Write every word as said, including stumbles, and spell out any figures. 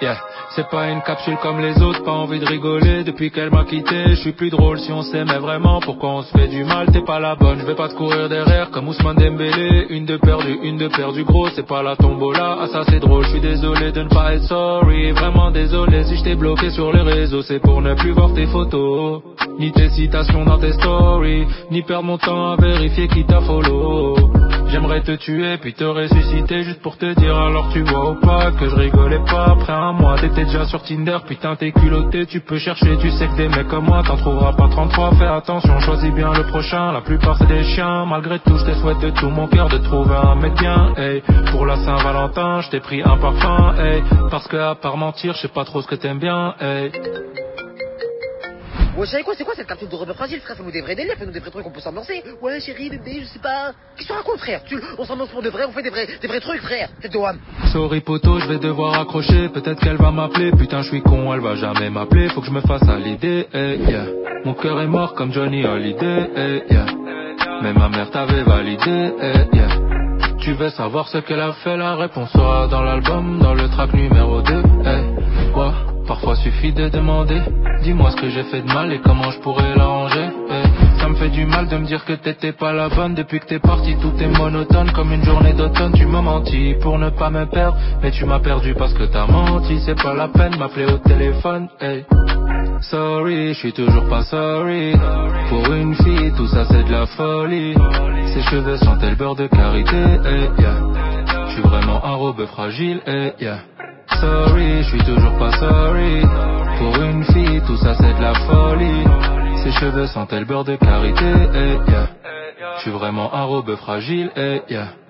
yeah. C'est pas une capsule comme les autres, pas envie de rigoler. Depuis qu'elle m'a quitté, je suis plus drôle. Si on s'aimait vraiment, pourquoi on se fait du mal? T'es pas la bonne, je vais pas te courir derrière comme Ousmane Dembélé. Une de perdue, une de perdue, gros, c'est pas la tombola. Ah ça c'est drôle, je suis désolé de ne pas être sorry. Vraiment désolé si je t'ai bloqué sur les réseaux. C'est pour ne plus voir tes photos, ni tes citations dans tes stories, ni perdre mon temps à vérifier qui t'a follow. J'aimerais te tuer puis te ressusciter juste pour te dire alors tu vois ou pas que je rigolais pas. Après un mois t'étais déjà sur Tinder, putain t'es culotté, tu peux chercher, tu sais que des mecs comme moi t'en trouveras pas trente-trois. Fais attention, choisis bien le prochain, la plupart c'est des chiens. Malgré tout je te souhaite de tout mon cœur de trouver un mec bien, hey. Pour la Saint-Valentin je t'ai pris un parfum, hey. Parce que à part mentir je sais pas trop ce que t'aimes bien, hey. Ouais, savez quoi, c'est quoi cette capsule de Robert Fragile, frère? Fais-nous des vrais délires, fais-nous des vrais trucs, on peut s'ambiancer. Ouais, chérie, bébé, je sais pas. Qu'est-ce que tu racontes, frère? Tu, on s'ambiance pour de vrai, on fait des vrais, des vrais trucs, frère. Tête de Wam. Sorry poto, je vais devoir accrocher. Peut-être qu'elle va m'appeler, putain je suis con, elle va jamais m'appeler. Faut que je me fasse à l'idée, hey, yeah. Mon cœur est mort comme Johnny Hallyday, hey, yeah. Mais ma mère t'avait validé, hey, yeah. Tu veux savoir ce qu'elle a fait, la réponse sera dans l'album, dans le track numéro deux, hey, ouais. Parfois suffit de demander, dis-moi ce que j'ai fait de mal et comment je pourrais l'arranger, hey. Ça me fait du mal de me dire que t'étais pas la bonne. Depuis que t'es parti tout est monotone comme une journée d'automne. Tu m'as menti pour ne pas me perdre, mais tu m'as perdu parce que t'as menti. C'est pas la peine m'appeler au téléphone, hey. Sorry, je suis toujours pas sorry. Pour une fille tout ça c'est de la folie. Ses cheveux sentaient le beurre de karité, hey, yeah. Je suis vraiment un robot fragile, hey, yeah. Sorry, je suis toujours pas sorry. Pour une fille, tout ça c'est de la folie. Ses cheveux sentaient le beurre de karité, hey, yeah. Je suis vraiment un robot fragile, hey, yeah.